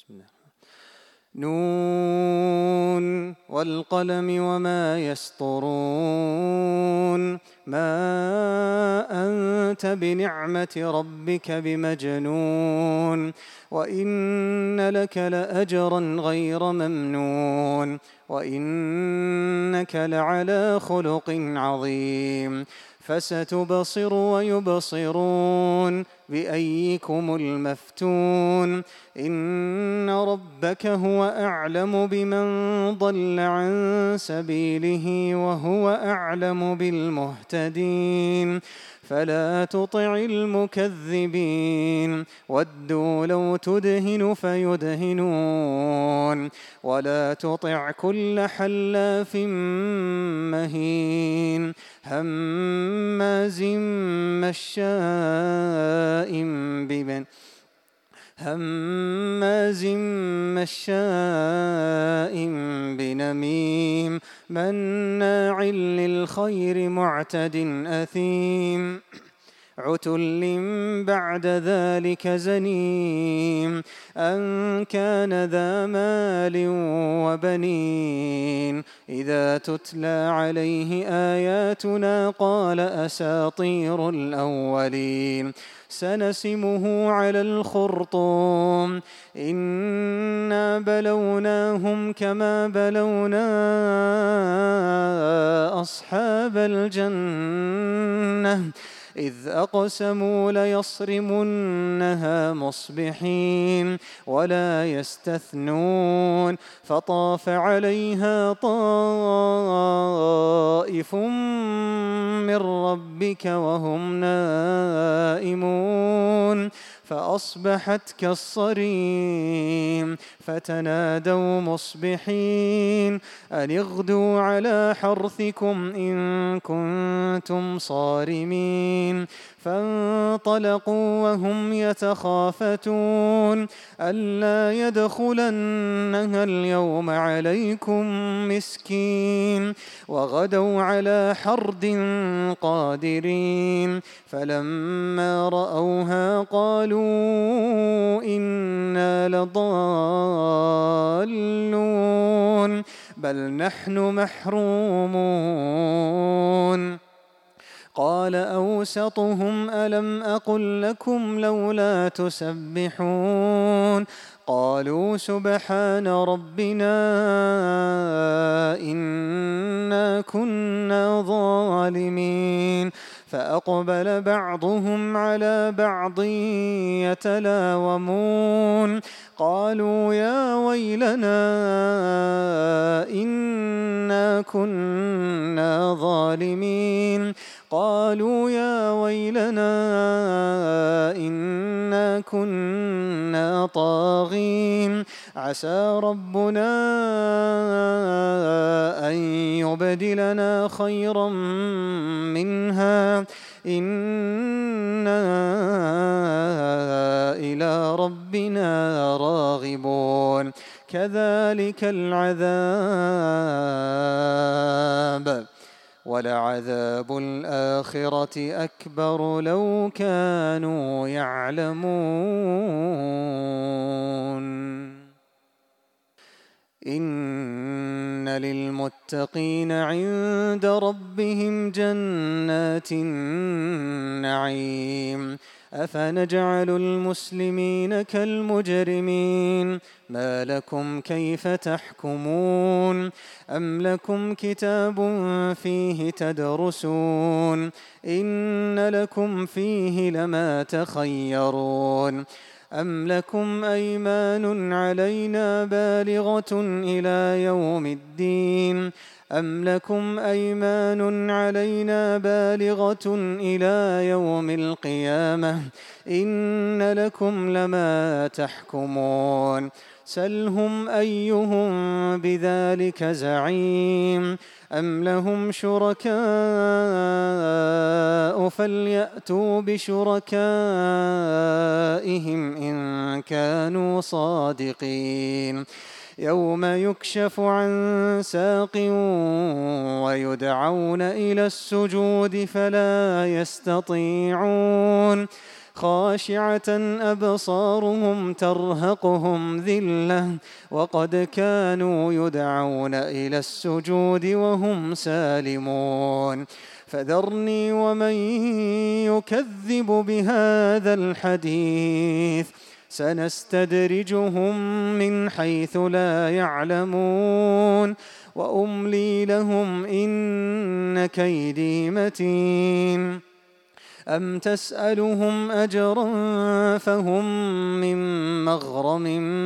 بسم الله. نون والقلم وما يسطرون ما أنت بنعمة ربك بمجنون وإن لك لأجرا غير ممنون وإنك لعلى خلق عظيم فستبصر ويبصرون بأيكم المفتون إن ربك هو أعلم بمن ضل عن سبيله وهو أعلم بالمهتدين فلا تطع المكذبين ودوا لو تدهن فيدهنون ولا تطع كل حلاف مهين هماز مشاء بنميم مناع للخير معتد أثيم عتل بعد ذلك زنيم أن كان ذا مال وبنين إذا تتلى عليه آياتنا قال أساطير الأولين سنسمه على الخرطوم إنا بلوناهم كما بلونا أصحاب الجنة إذ أقسموا ليصرمنها مصبحين ولا يستثنون فطاف عليها طائف من ربك وهم نائمون فأصبحت كالصريم فتنادوا مصبحين أن اغدوا على حرثكم إن كنتم صارمين فانطلقوا وهم يتخافتون ألا يدخلنها اليوم عليكم مسكين وغدوا على حرد قادرين فلما رأوها قالوا إنا لضالون بل نحن محرومون قال أوسطهم ألم أقل لكم لولا تسبحون قالوا سبحان ربنا إنا كنا ظالمين فأقبل بعضهم على بعض يتلاومون قالوا يا ويلنا إنا كنا ظالمين قالوا يا ويلنا إنا كنا طاغين عسى ربنا أن يبدلنا خيرا منها إنا إلى ربنا راغبون كذلك العذاب ولعذاب الآخرة أكبر لو كانوا يعلمون إن للمتقين عند ربهم جنات النعيم أفنجعل المسلمين كالمجرمين ما لكم كيف تحكمون أم لكم كتاب فيه تدرسون إن لكم فيه لما تخيرون أم لكم أيمان علينا بالغة إلى يوم الدين أم لكم أيمان علينا بالغة إلى يوم القيامة إن لكم لما تحكمون سلهم أيهم بذلك زعيم أم لهم شركاء فليأتوا بشركائهم إن كانوا صادقين يوم يكشف عن ساق ويدعون إلى السجود فلا يستطيعون خاشعة أبصارهم ترهقهم ذلة وقد كانوا يدعون إلى السجود وهم سالمون فذرني ومن يكذب بهذا الحديث سنستدرجهم من حيث لا يعلمون وأملي لهم إن كيدي متين أم تسألهم أجرا فهم من مغرم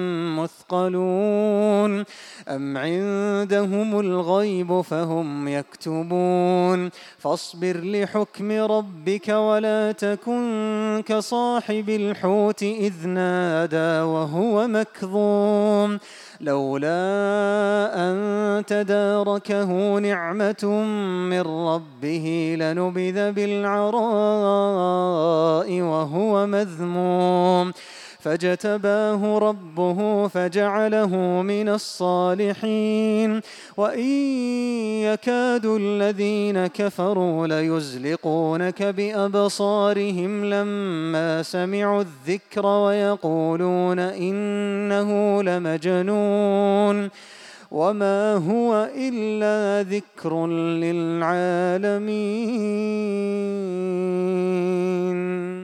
مثقلون أم عندهم الغيب فهم يكتبون فاصبر لحكم ربك ولا تكن كصاحب الحوت إذ نادى وهو مكظوم لولا أن تداركه نعمة من ربه لنبذ بالعراء وهو مذموم فاجتباه ربه فجعله من الصالحين وإن يكاد الذين كفروا ليزلقونك بأبصارهم لما سمعوا الذكر ويقولون إنه لمجنون وما هو إلا ذكر للعالمين.